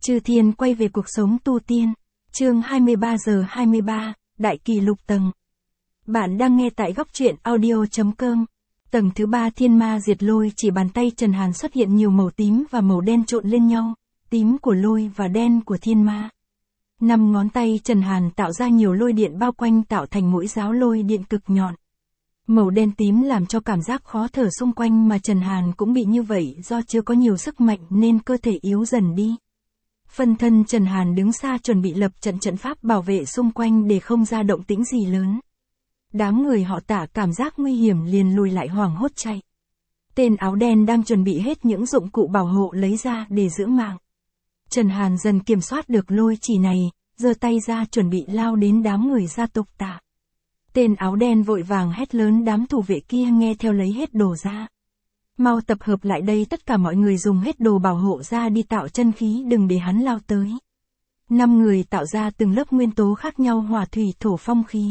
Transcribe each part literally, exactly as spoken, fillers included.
Chư Thiên quay về cuộc sống tu tiên. Chương hai mươi ba giờ hai mươi ba, Đại Kỳ Lục Tầng. Bạn đang nghe tại góc truyện audio chấm com. Tầng thứ ba Thiên Ma Diệt Lôi, chỉ bàn tay Trần Hàn xuất hiện nhiều màu tím và màu đen trộn lên nhau, tím của lôi và đen của thiên ma. Năm ngón tay Trần Hàn tạo ra nhiều lôi điện bao quanh tạo thành mũi giáo lôi điện cực nhọn. Màu đen tím làm cho cảm giác khó thở xung quanh, mà Trần Hàn cũng bị như vậy do chưa có nhiều sức mạnh nên cơ thể yếu dần đi. Phân thân Trần Hàn đứng xa chuẩn bị lập trận trận pháp bảo vệ xung quanh để không ra động tĩnh gì lớn. Đám người họ Tả cảm giác nguy hiểm liền lùi lại hoảng hốt chạy. Tên áo đen đang chuẩn bị hết những dụng cụ bảo hộ lấy ra để giữ mạng. Trần Hàn dần kiểm soát được lôi chỉ này, giơ tay ra chuẩn bị lao đến đám người gia tộc Tả. Tên áo đen vội vàng hét lớn, đám thủ vệ kia nghe theo lấy hết đồ ra. Mau tập hợp lại đây, tất cả mọi người dùng hết đồ bảo hộ ra đi tạo chân khí, đừng để hắn lao tới. Năm người tạo ra từng lớp nguyên tố khác nhau, hỏa thủy thổ phong khí.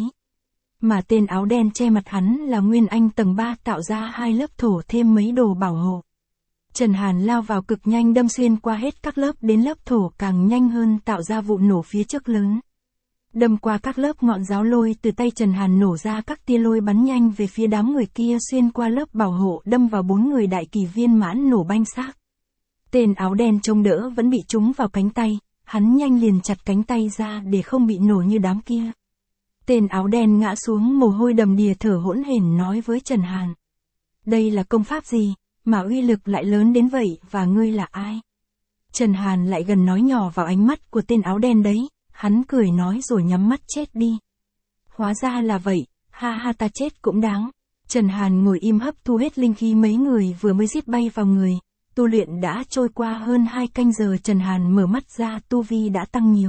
Mà tên áo đen che mặt hắn là Nguyên Anh tầng ba tạo ra hai lớp thổ thêm mấy đồ bảo hộ. Trần Hàn lao vào cực nhanh, đâm xuyên qua hết các lớp đến lớp thổ càng nhanh hơn, tạo ra vụ nổ phía trước lớn. Đâm qua các lớp, ngọn giáo lôi từ tay Trần Hàn nổ ra các tia lôi bắn nhanh về phía đám người kia, xuyên qua lớp bảo hộ đâm vào bốn người đại kỳ viên mãn, nổ banh xác. Tên áo đen trông đỡ vẫn bị trúng vào cánh tay, hắn nhanh liền chặt cánh tay ra để không bị nổ như đám kia. Tên áo đen ngã xuống mồ hôi đầm đìa, thở hỗn hển nói với Trần Hàn: đây là công pháp gì mà uy lực lại lớn đến vậy, và ngươi là ai? Trần Hàn lại gần nói nhỏ vào ánh mắt của tên áo đen đấy. Hắn cười nói rồi nhắm mắt chết đi. Hóa ra là vậy, ha ha, ta chết cũng đáng. Trần Hàn ngồi im hấp thu hết linh khí mấy người vừa mới giết bay vào người. Tu luyện đã trôi qua hơn hai canh giờ, Trần Hàn mở mắt ra, tu vi đã tăng nhiều.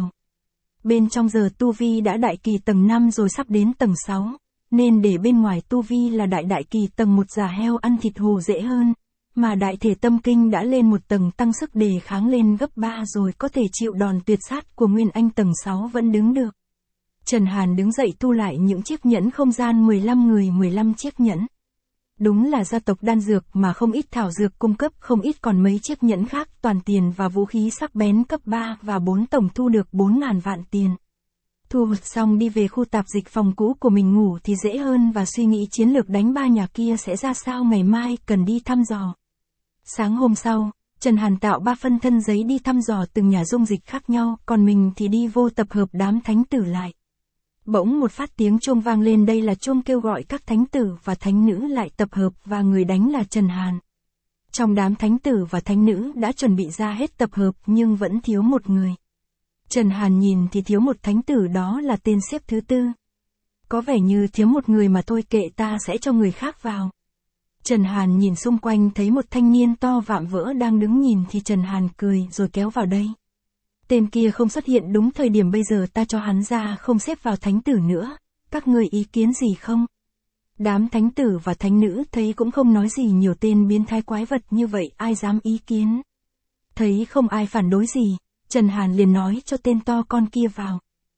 Bên trong giờ tu vi đã đại kỳ tầng năm rồi, sắp đến tầng sáu, nên để bên ngoài tu vi là đại đại kỳ tầng một, già heo ăn thịt hổ dễ hơn. Mà đại thể tâm kinh đã lên một tầng, tăng sức đề kháng lên gấp ba rồi, có thể chịu đòn tuyệt sát của Nguyên Anh tầng sáu vẫn đứng được. Trần Hàn đứng dậy thu lại những chiếc nhẫn không gian, mười lăm người mười lăm chiếc nhẫn. Đúng là gia tộc đan dược mà không ít thảo dược cung cấp, không ít còn mấy chiếc nhẫn khác, toàn tiền và vũ khí sắc bén cấp ba và bốn, tổng thu được bốn ngàn vạn tiền. Thu hoạch xong đi về khu tạp dịch phòng cũ của mình ngủ thì dễ hơn, và suy nghĩ chiến lược đánh ba nhà kia sẽ ra sao, ngày mai cần đi thăm dò. Sáng hôm sau, Trần Hàn tạo ba phân thân giấy đi thăm dò từng nhà dung dịch khác nhau, còn mình thì đi vô tập hợp đám thánh tử lại. Bỗng một phát tiếng chuông vang lên, đây là chuông kêu gọi các thánh tử và thánh nữ lại tập hợp, và người đánh là Trần Hàn. Trong đám thánh tử và thánh nữ đã chuẩn bị ra hết tập hợp nhưng vẫn thiếu một người. Trần Hàn nhìn thì thiếu một thánh tử, đó là tên xếp thứ tư. Có vẻ như thiếu một người mà thôi, kệ, ta sẽ cho người khác vào. Trần Hàn nhìn xung quanh thấy một thanh niên to vạm vỡ đang đứng nhìn thì Trần Hàn cười rồi kéo vào đây. Tên kia không xuất hiện đúng thời điểm, bây giờ ta cho hắn ra, không xếp vào thánh tử nữa. Các người ý kiến gì không? Đám thánh tử và thánh nữ thấy cũng không nói gì, nhiều tên biến thái quái vật như vậy ai dám ý kiến. Thấy không ai phản đối gì, Trần Hàn liền nói cho tên to con kia vào.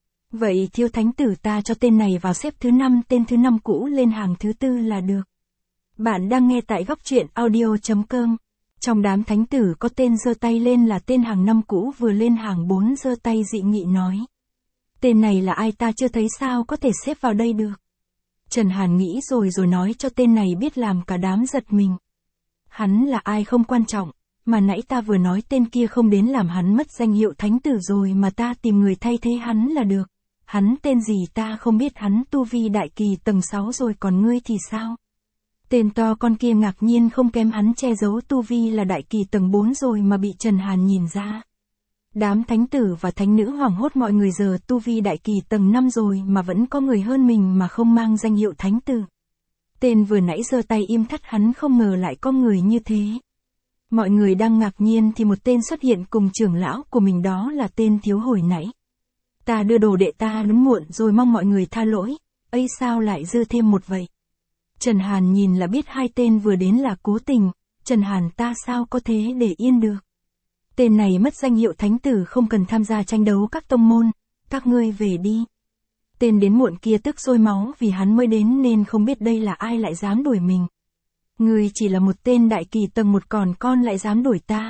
Vậy thiếu thánh tử, ta cho tên này vào xếp thứ năm, tên thứ năm cũ lên hàng thứ tư là được. Bạn đang nghe tại góc truyện audio chấm com. Trong đám thánh tử có tên giơ tay lên là tên hàng năm cũ, vừa lên hàng bốn giơ tay dị nghị nói: tên này là ai, ta chưa thấy, sao có thể xếp vào đây được? Trần Hàn nghĩ rồi rồi nói cho tên này biết, làm cả đám giật mình. Hắn là ai không quan trọng, mà nãy ta vừa nói tên kia không đến làm hắn mất danh hiệu thánh tử rồi, mà ta tìm người thay thế hắn là được. Hắn tên gì ta không biết, hắn tu vi đại kỳ tầng sáu rồi, còn ngươi thì sao? Tên to con kia ngạc nhiên không kém, hắn che giấu tu vi là đại kỳ tầng bốn rồi mà bị Trần Hàn nhìn ra. Đám thánh tử và thánh nữ hoảng hốt, mọi người giờ tu vi đại kỳ tầng năm rồi mà vẫn có người hơn mình mà không mang danh hiệu thánh tử. Tên vừa nãy giơ tay im thắt, hắn không ngờ lại có người như thế. Mọi người đang ngạc nhiên thì một tên xuất hiện cùng trưởng lão của mình, đó là tên thiếu hồi nãy. Ta đưa đồ đệ ta đến muộn rồi, mong mọi người tha lỗi. Ấy, sao lại dư thêm một vậy? Trần Hàn nhìn là biết hai tên vừa đến là cố tình. Trần Hàn, ta sao có thế để yên được? Tên này mất danh hiệu thánh tử, không cần tham gia tranh đấu các tông môn, các ngươi về đi. Tên đến muộn kia tức sôi máu vì hắn mới đến nên không biết đây là ai lại dám đuổi mình. Ngươi chỉ là một tên đại kỳ tầng một, còn con lại dám đuổi ta.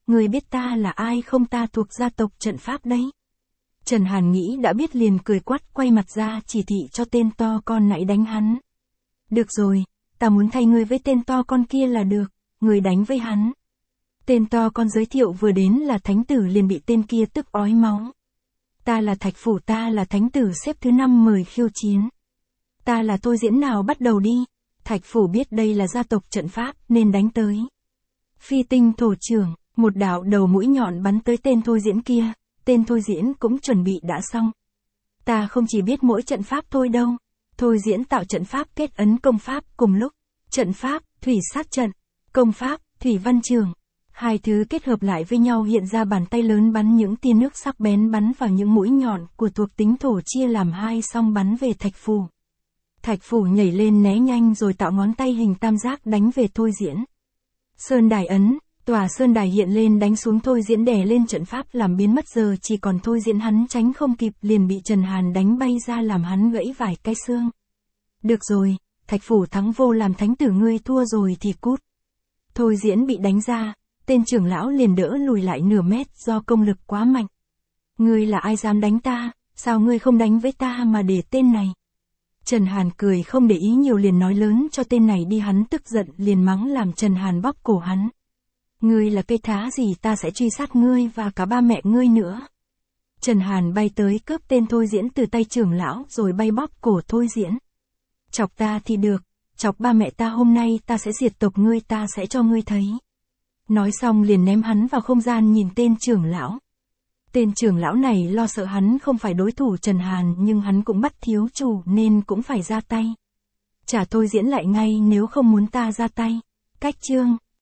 Ngươi biết ta là ai không? Ta thuộc gia tộc trận pháp đấy. Trần Hàn nghĩ đã biết liền cười quát, quay mặt ra chỉ thị cho tên to con nãy đánh hắn. Được rồi, ta muốn thay ngươi với tên to con kia là được, ngươi đánh với hắn. Tên to con giới thiệu vừa đến là thánh tử liền bị tên kia tức ói máu. Ta là Thạch Phủ, ta là thánh tử xếp thứ năm mời khiêu chiến. Ta là Thôi Diễn, nào bắt đầu đi. Thạch Phủ biết đây là gia tộc trận pháp nên đánh tới. Phi tinh thổ trưởng, một đạo đầu mũi nhọn bắn tới tên Thôi Diễn kia, tên Thôi Diễn cũng chuẩn bị đã xong. Ta không chỉ biết mỗi trận pháp thôi đâu. Thôi Diễn tạo trận pháp kết ấn công pháp cùng lúc. Trận pháp, thủy sát trận, công pháp, thủy văn trường. Hai thứ kết hợp lại với nhau hiện ra bàn tay lớn bắn những tia nước sắc bén bắn vào những mũi nhọn của thuộc tính thổ chia làm hai xong bắn về Thạch Phủ. Thạch Phủ nhảy lên né nhanh rồi tạo ngón tay hình tam giác đánh về Thôi Diễn. Sơn đài ấn, tòa sơn đài hiện lên đánh xuống Thôi Diễn đè lên trận pháp làm biến mất, giờ chỉ còn Thôi Diễn hắn tránh không kịp liền bị Trần Hàn đánh bay ra làm hắn gãy vài cái xương. Được rồi, Thạch Phủ thắng vô làm thánh tử, ngươi thua rồi thì cút. Thôi Diễn bị đánh ra, tên trưởng lão liền đỡ lùi lại nửa mét do công lực quá mạnh. Ngươi là ai dám đánh ta, sao ngươi không đánh với ta mà để tên này? Trần Hàn cười không để ý nhiều liền nói lớn cho tên này đi, hắn tức giận liền mắng làm Trần Hàn bóp cổ hắn. Ngươi là cây thá gì, ta sẽ truy sát ngươi và cả ba mẹ ngươi nữa. Trần Hàn bay tới cướp tên Thôi Diễn từ tay trưởng lão rồi bay bóp cổ Thôi Diễn. Chọc ta thì được, chọc ba mẹ ta hôm nay ta sẽ diệt tộc ngươi, ta sẽ cho ngươi thấy. Nói xong liền ném hắn vào không gian nhìn tên trưởng lão. Tên trưởng lão này lo sợ hắn không phải đối thủ Trần Hàn nhưng hắn cũng bắt thiếu chủ nên cũng phải ra tay. Trả Thôi Diễn lại ngay nếu không muốn ta ra tay. Cách chương.